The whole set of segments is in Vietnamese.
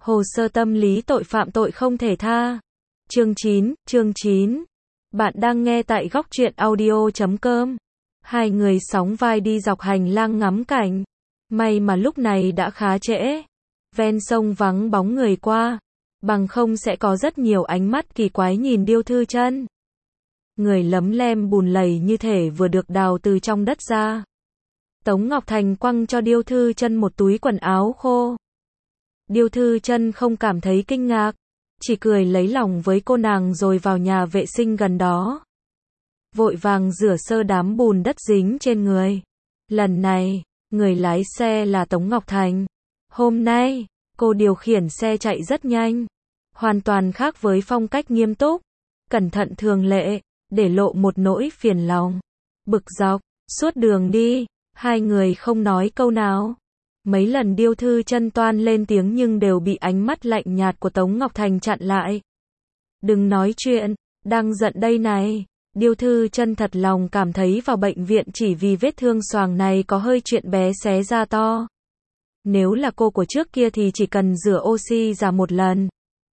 Hồ sơ tâm lý tội phạm tội không thể tha. Chương 9. Bạn đang nghe tại góc truyện audio.com. Hai người sóng vai đi dọc hành lang ngắm cảnh. May mà lúc này đã khá trễ. Ven sông vắng bóng người qua. Bằng không sẽ có rất nhiều ánh mắt kỳ quái nhìn Điêu Thư Chân. Người lấm lem bùn lầy như thể vừa được đào từ trong đất ra. Tống Ngọc Thành quăng cho Điêu Thư Chân một túi quần áo khô. Điêu Thư Chân không cảm thấy kinh ngạc, chỉ cười lấy lòng với cô nàng rồi vào nhà vệ sinh gần đó. Vội vàng rửa sơ đám bùn đất dính trên người. Lần này, người lái xe là Tống Ngọc Thành. Hôm nay, cô điều khiển xe chạy rất nhanh, hoàn toàn khác với phong cách nghiêm túc, cẩn thận thường lệ, để lộ một nỗi phiền lòng, bực dọc. Suốt đường đi, hai người không nói câu nào. Mấy lần Điêu Thư Chân toan lên tiếng nhưng đều bị ánh mắt lạnh nhạt của Tống Ngọc Thành chặn lại. Đừng nói chuyện, đang giận đây này. Điêu Thư Chân thật lòng cảm thấy vào bệnh viện chỉ vì vết thương xoàng này có hơi chuyện bé xé ra to. Nếu là cô của trước kia thì chỉ cần rửa oxy ra một lần,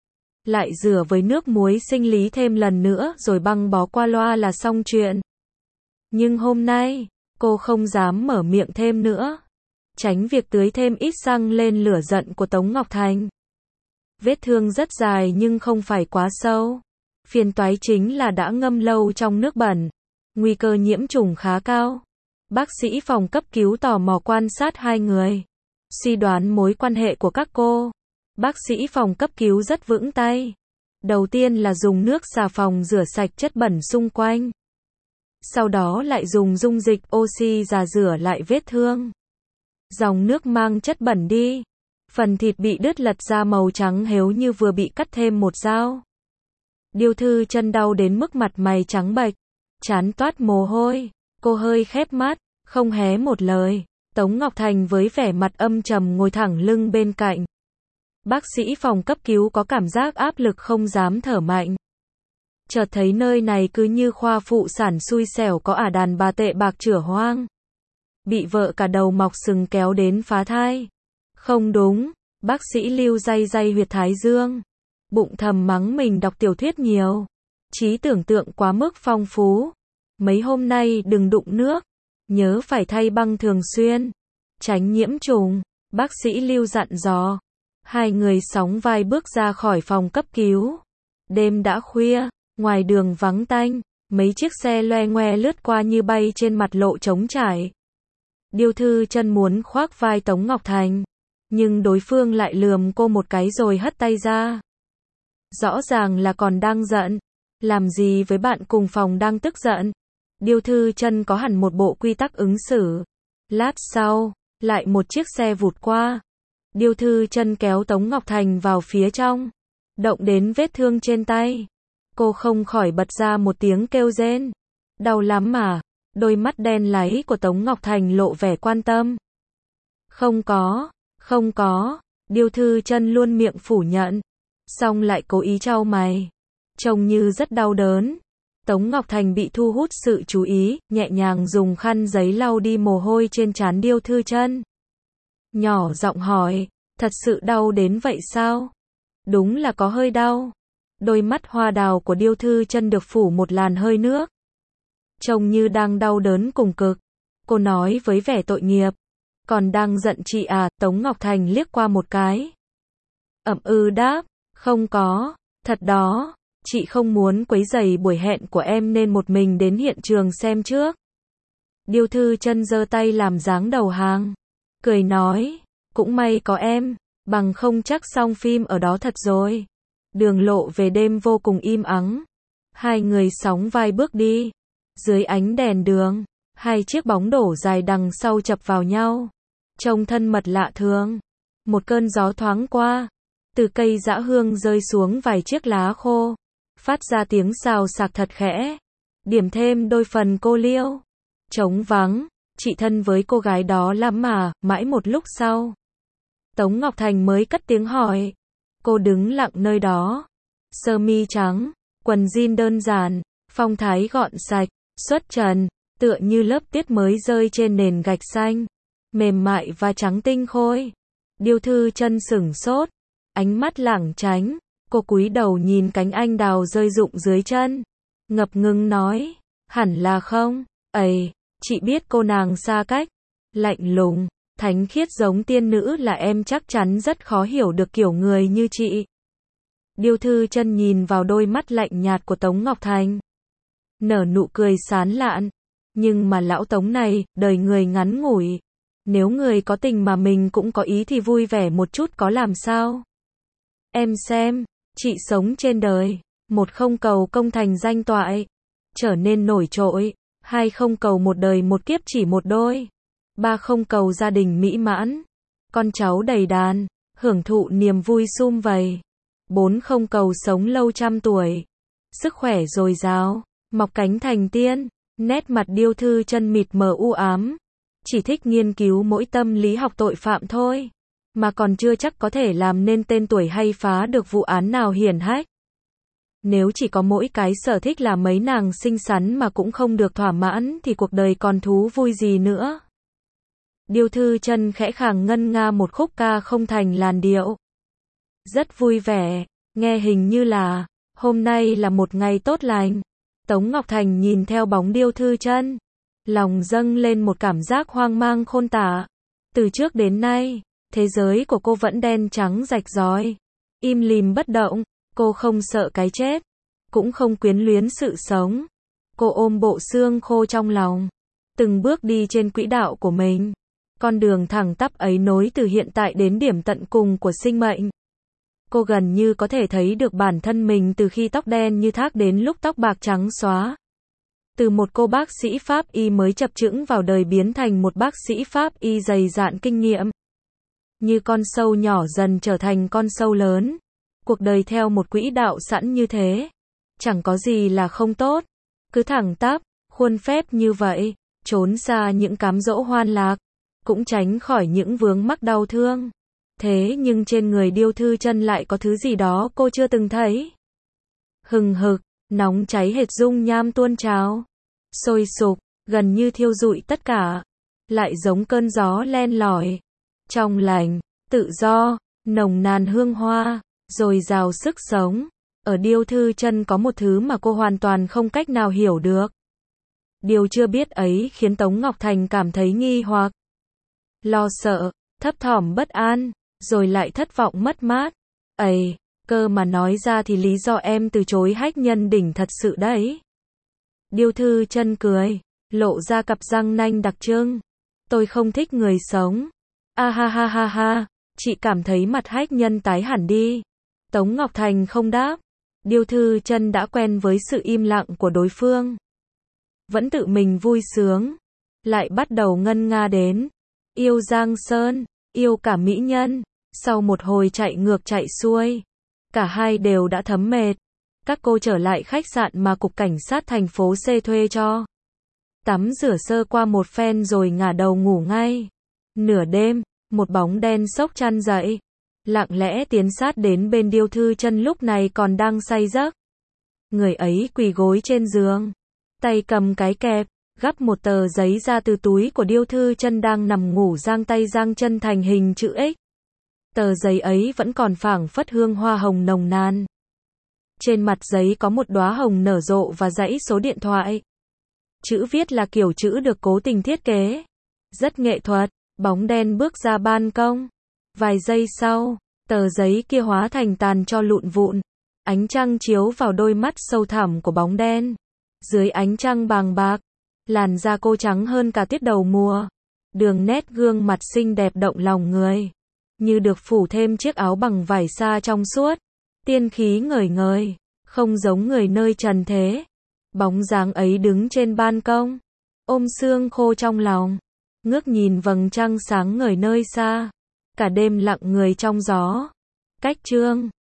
lại rửa với nước muối sinh lý thêm lần nữa rồi băng bó qua loa là xong chuyện. Nhưng hôm nay, cô không dám mở miệng thêm nữa, tránh việc tưới thêm ít xăng lên lửa giận của Tống Ngọc Thành. Vết thương rất dài nhưng không phải quá sâu. Phiền toái chính là đã ngâm lâu trong nước bẩn, nguy cơ nhiễm trùng khá cao. Bác sĩ phòng cấp cứu tò mò quan sát hai người, suy đoán mối quan hệ của các cô. Bác sĩ phòng cấp cứu rất vững tay. Đầu tiên là dùng nước xà phòng rửa sạch chất bẩn xung quanh. Sau đó lại dùng dung dịch oxy già rửa lại vết thương. Dòng nước mang chất bẩn đi. Phần thịt bị đứt lật ra màu trắng héo như vừa bị cắt thêm một dao. Điêu Thư Chân đau đến mức mặt mày trắng bệch, trán toát mồ hôi. Cô hơi khép mắt, không hé một lời. Tống Ngọc Thành với vẻ mặt âm trầm ngồi thẳng lưng bên cạnh. Bác sĩ phòng cấp cứu có cảm giác áp lực không dám thở mạnh. Chợt thấy nơi này cứ như khoa phụ sản xui xẻo có đàn bà tệ bạc chửa hoang. Bị vợ cả đầu mọc sừng kéo đến phá thai. Không đúng, bác sĩ Lưu day day huyệt thái dương. Bụng thầm mắng mình đọc tiểu thuyết nhiều. Trí tưởng tượng quá mức phong phú. Mấy hôm nay đừng đụng nước. Nhớ phải thay băng thường xuyên. Tránh nhiễm trùng, bác sĩ Lưu dặn dò. Hai người sóng vai bước ra khỏi phòng cấp cứu. Đêm đã khuya, ngoài đường vắng tanh, mấy chiếc xe loe ngoe lướt qua như bay trên mặt lộ trống trải. Điêu Thư Chân muốn khoác vai Tống Ngọc Thành, nhưng đối phương lại lườm cô một cái rồi hất tay ra. Rõ ràng là còn đang giận, làm gì với bạn cùng phòng đang tức giận. Điêu Thư Chân có hẳn một bộ quy tắc ứng xử. Lát sau, lại một chiếc xe vụt qua. Điêu Thư Chân kéo Tống Ngọc Thành vào phía trong, động đến vết thương trên tay. Cô không khỏi bật ra một tiếng kêu rên. Đau lắm mà. Đôi mắt đen láy của Tống Ngọc Thành lộ vẻ quan tâm. Không có. Điêu Thư Chân luôn miệng phủ nhận, xong lại cố ý trao mày, trông như rất đau đớn. Tống Ngọc Thành bị thu hút sự chú ý, nhẹ nhàng dùng khăn giấy lau đi mồ hôi trên trán Điêu Thư Chân. Nhỏ giọng hỏi, thật sự đau đến vậy sao? Đúng là có hơi đau. Đôi mắt hoa đào của Điêu Thư Chân được phủ một làn hơi nước, trông như đang đau đớn cùng cực. Cô nói với vẻ tội nghiệp, còn đang giận chị à? Tống Ngọc Thành liếc qua một cái, đáp, không có, thật đó, chị không muốn quấy rầy buổi hẹn của em nên một mình đến hiện trường xem trước. Điêu Thư Chân giơ tay làm dáng đầu hàng, cười nói, cũng may có em, bằng không chắc xong phim ở đó thật rồi. Đường lộ về đêm vô cùng im ắng. Hai người sóng vai bước đi. Dưới ánh đèn đường, hai chiếc bóng đổ dài đằng sau chập vào nhau, trông thân mật lạ thường. Một cơn gió thoáng qua, từ cây dã hương rơi xuống vài chiếc lá khô, phát ra tiếng xào xạc thật khẽ, điểm thêm đôi phần cô liêu. Trống vắng, chị thân với cô gái đó lắm mà. Mãi một lúc sau, Tống Ngọc Thành mới cất tiếng hỏi. Cô đứng lặng nơi đó, sơ mi trắng, quần jean đơn giản, phong thái gọn sạch, xuất trần, tựa như lớp tuyết mới rơi trên nền gạch xanh, mềm mại và trắng tinh khôi. Điêu Thư Chân sửng sốt, ánh mắt lảng tránh, cô cúi đầu nhìn cánh anh đào rơi rụng dưới chân, ngập ngừng nói, hẳn là không, ấy, chị biết cô nàng xa cách, lạnh lùng, thánh khiết giống tiên nữ là em chắc chắn rất khó hiểu được kiểu người như chị. Điêu Thư Chân nhìn vào đôi mắt lạnh nhạt của Tống Ngọc Thành, nở nụ cười sán lạn, nhưng mà lão Tống này, đời người ngắn ngủi, nếu người có tình mà mình cũng có ý thì vui vẻ một chút có làm sao. Em xem, chị sống trên đời, một không cầu công thành danh toại, trở nên nổi trội, hai không cầu một đời một kiếp chỉ một đôi, ba không cầu gia đình mỹ mãn, con cháu đầy đàn, hưởng thụ niềm vui sum vầy, bốn không cầu sống lâu trăm tuổi, sức khỏe dồi dào, mọc cánh thành tiên. Nét mặt Điêu Thư Chân mịt mờ u ám, chỉ thích nghiên cứu mỗi tâm lý học tội phạm thôi, mà còn chưa chắc có thể làm nên tên tuổi hay phá được vụ án nào hiển hách. Nếu chỉ có mỗi cái sở thích là mấy nàng xinh xắn mà cũng không được thỏa mãn thì cuộc đời còn thú vui gì nữa. Điêu Thư Chân khẽ khàng ngân nga một khúc ca không thành làn điệu. Rất vui vẻ, nghe hình như là, hôm nay là một ngày tốt lành. Tống Ngọc Thành nhìn theo bóng Điêu Thư Chân, lòng dâng lên một cảm giác hoang mang khôn tả. Từ trước đến nay, thế giới của cô vẫn đen trắng rạch ròi, im lìm bất động, cô không sợ cái chết, cũng không quyến luyến sự sống. Cô ôm bộ xương khô trong lòng, từng bước đi trên quỹ đạo của mình. Con đường thẳng tắp ấy nối từ hiện tại đến điểm tận cùng của sinh mệnh. Cô gần như có thể thấy được bản thân mình từ khi tóc đen như thác đến lúc tóc bạc trắng xóa. Từ một cô bác sĩ pháp y mới chập chững vào đời biến thành một bác sĩ pháp y dày dạn kinh nghiệm. Như con sâu nhỏ dần trở thành con sâu lớn. Cuộc đời theo một quỹ đạo sẵn như thế, chẳng có gì là không tốt. Cứ thẳng tắp, khuôn phép như vậy, trốn xa những cám dỗ hoan lạc, cũng tránh khỏi những vướng mắc đau thương. Thế nhưng trên người Điêu Thư Chân lại có thứ gì đó cô chưa từng thấy. Hừng hực, nóng cháy hệt dung nham tuôn trào, sôi sục, gần như thiêu rụi tất cả, lại giống cơn gió len lỏi, trong lành, tự do, nồng nàn hương hoa, dồi dào sức sống. Ở Điêu Thư Chân có một thứ mà cô hoàn toàn không cách nào hiểu được. Điều chưa biết ấy khiến Tống Ngọc Thành cảm thấy nghi hoặc, lo sợ, thấp thỏm bất an, rồi lại thất vọng mất mát. Ấy, cơ mà nói ra thì lý do em từ chối hách nhân đỉnh thật sự đấy. Điêu Thư Chân cười, lộ ra cặp răng nanh đặc trưng. Tôi không thích người sống. A ha ha ha ha, chị cảm thấy mặt hách nhân tái hẳn đi. Tống Ngọc Thành không đáp. Điêu Thư Chân đã quen với sự im lặng của đối phương. Vẫn tự mình vui sướng. Lại bắt đầu ngân nga đến. Yêu Giang Sơn, yêu cả mỹ nhân. Sau một hồi chạy ngược chạy xuôi, cả hai đều đã thấm mệt. Các cô trở lại khách sạn mà cục cảnh sát thành phố C thuê cho. Tắm rửa sơ qua một phen rồi ngả đầu ngủ ngay. Nửa đêm, một bóng đen xốc chăn dậy, lặng lẽ tiến sát đến bên Điêu Thư Chân lúc này còn đang say giấc. Người ấy quỳ gối trên giường, tay cầm cái kẹp, gắp một tờ giấy ra từ túi của Điêu Thư Chân đang nằm ngủ, giang tay giang chân thành hình chữ X. Tờ giấy ấy vẫn còn phảng phất hương hoa hồng nồng nàn. Trên mặt giấy có một đóa hồng nở rộ và dãy số điện thoại. Chữ viết là kiểu chữ được cố tình thiết kế, rất nghệ thuật. Bóng đen bước ra ban công. Vài giây sau, tờ giấy kia hóa thành tàn tro lụn vụn. Ánh trăng chiếu vào đôi mắt sâu thẳm của bóng đen. Dưới ánh trăng bàng bạc, làn da cô trắng hơn cả tuyết đầu mùa. Đường nét gương mặt xinh đẹp động lòng người, như được phủ thêm chiếc áo bằng vải sa trong suốt. Tiên khí ngời ngời, không giống người nơi trần thế. Bóng dáng ấy đứng trên ban công, ôm xương khô trong lòng, ngước nhìn vầng trăng sáng ngời nơi xa. Cả đêm lặng người trong gió. Cách chương